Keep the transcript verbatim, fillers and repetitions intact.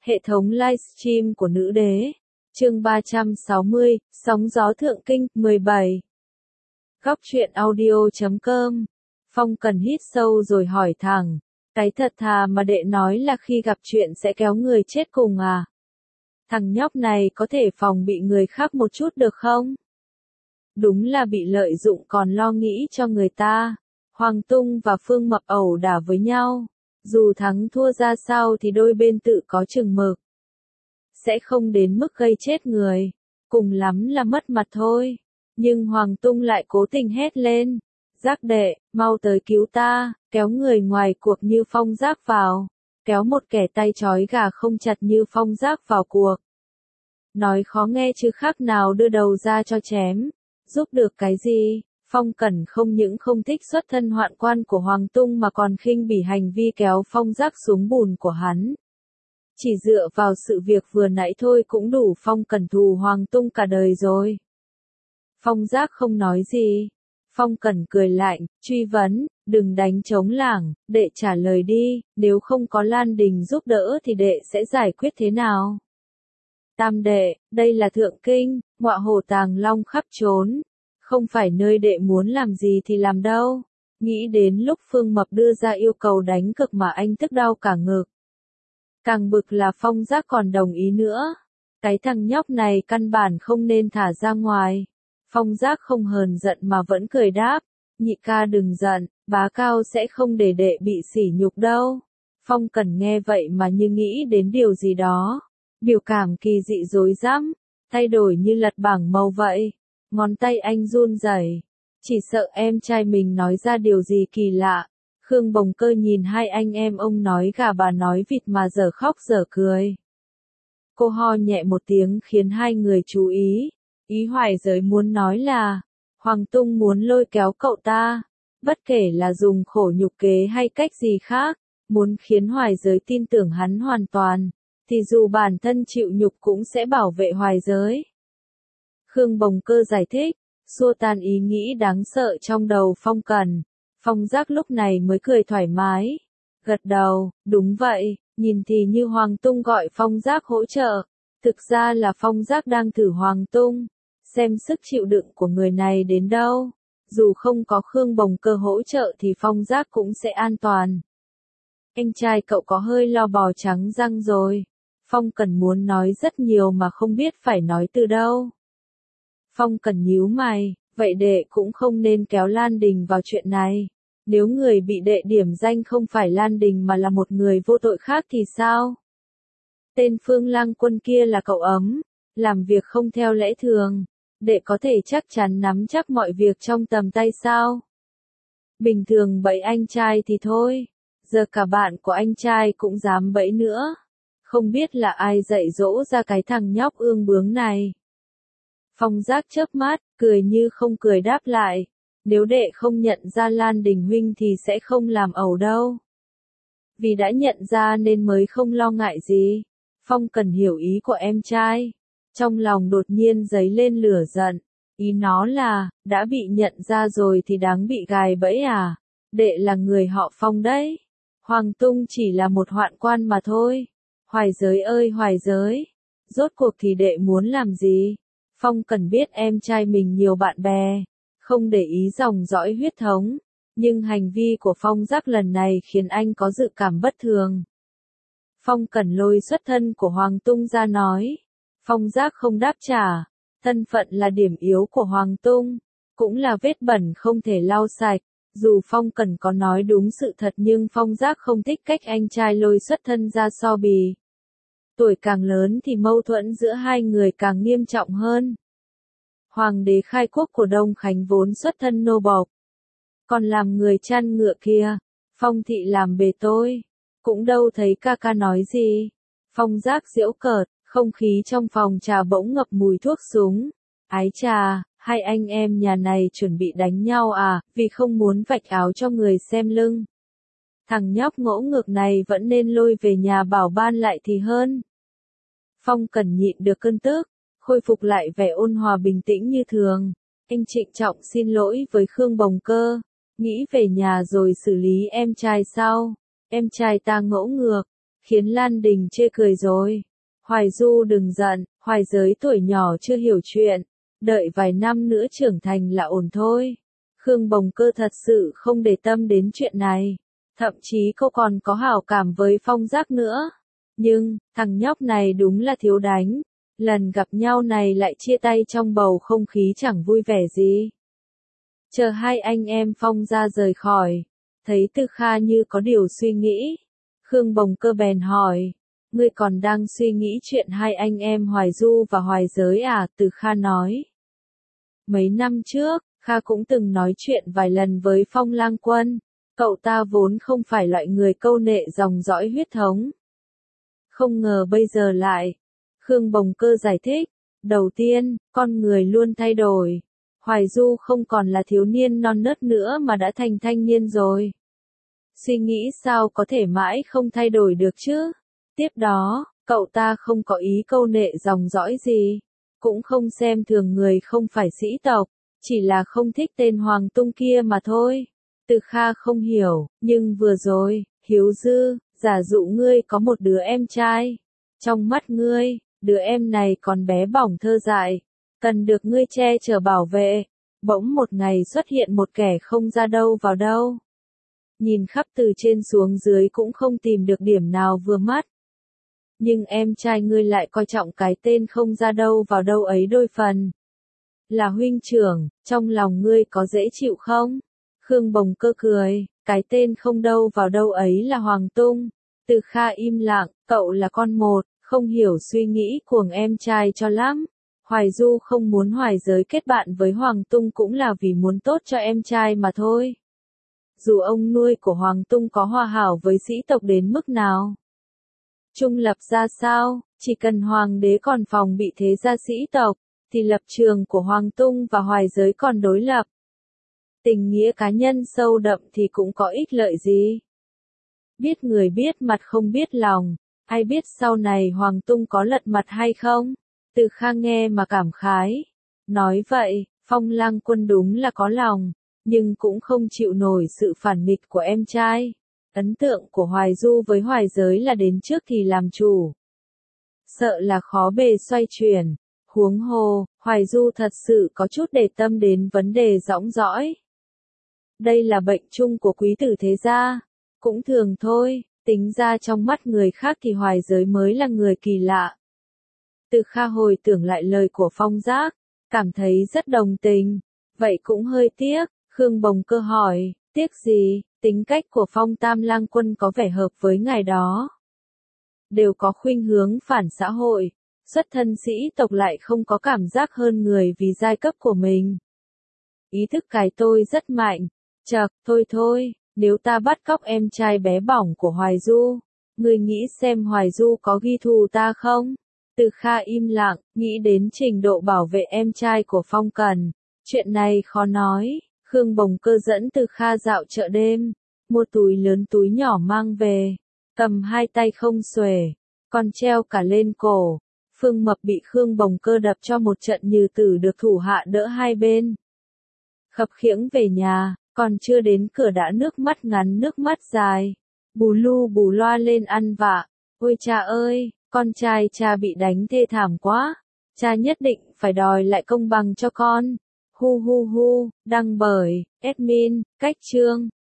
Hệ thống livestream của nữ đế. Chương ba trăm sáu mươi, Sóng gió thượng kinh, mười bảy. Góc truyện audio chấm com. Phong Cần hít sâu rồi hỏi thẳng, cái thật thà mà đệ nói là khi gặp chuyện sẽ kéo người chết cùng à? Thằng nhóc này có thể phòng bị người khác một chút được không? Đúng là bị lợi dụng còn lo nghĩ cho người ta. Hoàng Tung và Phương Mập ẩu đả với nhau. Dù thắng thua ra sao thì đôi bên tự có chừng mực. Sẽ không đến mức gây chết người. Cùng lắm là mất mặt thôi. Nhưng Hoàng Tung lại cố tình hét lên. Giác đệ, mau tới cứu ta, kéo người ngoài cuộc như Phong Giác vào. Kéo một kẻ tay trói gà không chặt như Phong Giác vào cuộc. Nói khó nghe chứ khác nào đưa đầu ra cho chém. Giúp được cái gì? Phong Cẩn không những không thích xuất thân hoạn quan của Hoàng Tung mà còn khinh bỉ hành vi kéo Phong Giác xuống bùn của hắn. Chỉ dựa vào sự việc vừa nãy thôi cũng đủ Phong Cẩn thù Hoàng Tung cả đời rồi. Phong Giác không nói gì. Phong Cẩn cười lạnh, truy vấn, đừng đánh trống lảng, đệ trả lời đi, nếu không có Lan Đình giúp đỡ thì đệ sẽ giải quyết thế nào? Tam đệ, đây là thượng kinh, ngọa hổ tàng long khắp trốn. Không phải nơi đệ muốn làm gì thì làm đâu. Nghĩ đến lúc Phương Mập đưa ra yêu cầu đánh cực mà anh tức đau cả ngực. Càng bực là Phong Giác còn đồng ý nữa. Cái thằng nhóc này căn bản không nên thả ra ngoài. Phong Giác không hờn giận mà vẫn cười đáp. Nhị ca đừng giận, bá cao sẽ không để đệ bị sỉ nhục đâu. Phong Cần nghe vậy mà như nghĩ đến điều gì đó. Biểu cảm kỳ dị rối rắm, thay đổi như lật bảng màu vậy. Ngón tay anh run rẩy, chỉ sợ em trai mình nói ra điều gì kỳ lạ. Khương Bồng Cơ nhìn hai anh em ông nói gà bà nói vịt mà dở khóc dở cười. Cô ho nhẹ một tiếng khiến hai người chú ý. Ý Hoài Giới muốn nói là, Hoàng Tung muốn lôi kéo cậu ta, bất kể là dùng khổ nhục kế hay cách gì khác, muốn khiến Hoài Giới tin tưởng hắn hoàn toàn, thì dù bản thân chịu nhục cũng sẽ bảo vệ Hoài Giới. Khương Bồng Cơ giải thích, xua tan ý nghĩ đáng sợ trong đầu Phong Cần. Phong Giác lúc này mới cười thoải mái. Gật đầu, đúng vậy, nhìn thì như Hoàng Tung gọi Phong Giác hỗ trợ. Thực ra là Phong Giác đang thử Hoàng Tung. Xem sức chịu đựng của người này đến đâu. Dù không có Khương Bồng Cơ hỗ trợ thì Phong Giác cũng sẽ an toàn. Anh trai cậu có hơi lo bò trắng răng rồi. Phong Cần muốn nói rất nhiều mà không biết phải nói từ đâu. Phong Cần nhíu mày, vậy đệ cũng không nên kéo Lan Đình vào chuyện này. Nếu người bị đệ điểm danh không phải Lan Đình mà là một người vô tội khác thì sao? Tên Phương Lang Quân kia là cậu ấm, làm việc không theo lẽ thường. Đệ có thể chắc chắn nắm chắc mọi việc trong tầm tay sao? Bình thường bẫy anh trai thì thôi, giờ cả bạn của anh trai cũng dám bẫy nữa. Không biết là ai dạy dỗ ra cái thằng nhóc ương bướng này. Phong Giác chớp mắt, cười như không cười đáp lại. Nếu đệ không nhận ra Lan Đình huynh thì sẽ không làm ẩu đâu. Vì đã nhận ra nên mới không lo ngại gì. Phong Cần hiểu ý của em trai. Trong lòng đột nhiên dấy lên lửa giận. Ý nó là, đã bị nhận ra rồi thì đáng bị gài bẫy à? Đệ là người họ Phong đấy. Hoàng Tung chỉ là một hoạn quan mà thôi. Hoài Giới ơi Hoài Giới. Rốt cuộc thì đệ muốn làm gì? Phong Cần biết em trai mình nhiều bạn bè, không để ý dòng dõi huyết thống, nhưng hành vi của Phong Giác lần này khiến anh có dự cảm bất thường. Phong Cần lôi xuất thân của Hoàng Tung ra nói. Phong Giác không đáp trả, thân phận là điểm yếu của Hoàng Tung, cũng là vết bẩn không thể lau sạch. Dù Phong Cần có nói đúng sự thật nhưng Phong Giác không thích cách anh trai lôi xuất thân ra so bì. Tuổi càng lớn thì mâu thuẫn giữa hai người càng nghiêm trọng hơn. Hoàng đế khai quốc của Đông Khánh vốn xuất thân nô bộc. Còn làm người chăn ngựa kia, Phong thị làm bề tôi. Cũng đâu thấy ca ca nói gì. Phong Giác giễu cợt, không khí trong phòng trà bỗng ngập mùi thuốc súng. Ái trà, hai anh em nhà này chuẩn bị đánh nhau à, vì không muốn vạch áo cho người xem lưng. Thằng nhóc ngỗ ngược này vẫn nên lôi về nhà bảo ban lại thì hơn. Phong Cần nhịn được cơn tức, khôi phục lại vẻ ôn hòa bình tĩnh như thường. Anh trịnh trọng xin lỗi với Khương Bồng Cơ, nghĩ về nhà rồi xử lý em trai sau. Em trai ta ngỗ ngược, khiến Lan Đình chê cười rồi. Hoài Du đừng giận, Hoài Giới tuổi nhỏ chưa hiểu chuyện, đợi vài năm nữa trưởng thành là ổn thôi. Khương Bồng Cơ thật sự không để tâm đến chuyện này, thậm chí cô còn có hảo cảm với Phong Giác nữa. Nhưng, thằng nhóc này đúng là thiếu đánh, lần gặp nhau này lại chia tay trong bầu không khí chẳng vui vẻ gì. Chờ hai anh em Phong ra rời khỏi, thấy Từ Kha như có điều suy nghĩ. Khương Bồng Cơ bèn hỏi, ngươi còn đang suy nghĩ chuyện hai anh em Hoài Du và Hoài Giới à? Từ Kha nói. Mấy năm trước, Kha cũng từng nói chuyện vài lần với Phong Lang Quân, cậu ta vốn không phải loại người câu nệ dòng dõi huyết thống. Không ngờ bây giờ lại. Khương Bồng Cơ giải thích, đầu tiên, con người luôn thay đổi. Hoài Du không còn là thiếu niên non nớt nữa mà đã thành thanh niên rồi. Suy nghĩ sao có thể mãi không thay đổi được chứ? Tiếp đó, cậu ta không có ý câu nệ dòng dõi gì, cũng không xem thường người không phải sĩ tộc, chỉ là không thích tên Hoàng Tung kia mà thôi. Từ Kha không hiểu, nhưng vừa rồi, Hiếu Dư, giả dụ ngươi có một đứa em trai. Trong mắt ngươi, đứa em này còn bé bỏng thơ dại, cần được ngươi che chở bảo vệ. Bỗng một ngày xuất hiện một kẻ không ra đâu vào đâu. Nhìn khắp từ trên xuống dưới cũng không tìm được điểm nào vừa mắt. Nhưng em trai ngươi lại coi trọng cái tên không ra đâu vào đâu ấy đôi phần. Là huynh trưởng, trong lòng ngươi có dễ chịu không? Khương Bồng Cơ cười, cái tên không đâu vào đâu ấy là Hoàng Tung. Từ Kha im lặng, cậu là con một, không hiểu suy nghĩ của em trai cho lắm. Hoài Du không muốn Hoài Giới kết bạn với Hoàng Tung cũng là vì muốn tốt cho em trai mà thôi. Dù ông nuôi của Hoàng Tung có hòa hảo với sĩ tộc đến mức nào, trung lập ra sao, chỉ cần Hoàng đế còn phòng bị thế gia sĩ tộc, thì lập trường của Hoàng Tung và Hoài Giới còn đối lập. Tình nghĩa cá nhân sâu đậm thì cũng có ích lợi gì. Biết người biết mặt không biết lòng, ai biết sau này Hoàng Tung có lật mặt hay không? Từ Kha nghe mà cảm khái. Nói vậy, Phong Lang Quân đúng là có lòng, nhưng cũng không chịu nổi sự phản nghịch của em trai. Ấn tượng của Hoài Du với Hoài Giới là đến trước thì làm chủ, sợ là khó bề xoay chuyển. Huống hồ, Hoài Du thật sự có chút để tâm đến vấn đề dõng dõi. Đây là bệnh chung của quý tử thế gia, cũng thường thôi, tính ra trong mắt người khác thì Hoài Giới mới là người kỳ lạ. Từ Kha hồi tưởng lại lời của Phong Giác, cảm thấy rất đồng tình, vậy cũng hơi tiếc. Khương Bồng Cơ hỏi, tiếc gì? Tính cách của Phong Tam Lang Quân có vẻ hợp với ngài đó. Đều có khuynh hướng phản xã hội, xuất thân sĩ tộc lại không có cảm giác hơn người vì giai cấp của mình. Ý thức cái tôi rất mạnh. Chậc, thôi thôi, nếu ta bắt cóc em trai bé bỏng của Hoài Du, ngươi nghĩ xem Hoài Du có ghi thù ta không? Từ Kha im lặng, nghĩ đến trình độ bảo vệ em trai của Phong Cần. Chuyện này khó nói. Khương Bồng Cơ dẫn Từ Kha dạo chợ đêm, mua túi lớn túi nhỏ mang về, cầm hai tay không xuể, còn treo cả lên cổ. Phương Mập bị Khương Bồng Cơ đập cho một trận như tử được thủ hạ đỡ hai bên. Khập khiễng về nhà, còn chưa đến cửa đã nước mắt ngắn nước mắt dài. Bù lu bù loa lên ăn vạ. Ôi cha ơi, con trai cha bị đánh thê thảm quá. Cha nhất định phải đòi lại công bằng cho con. Hu hu hu, đăng bởi, admin, cách chương.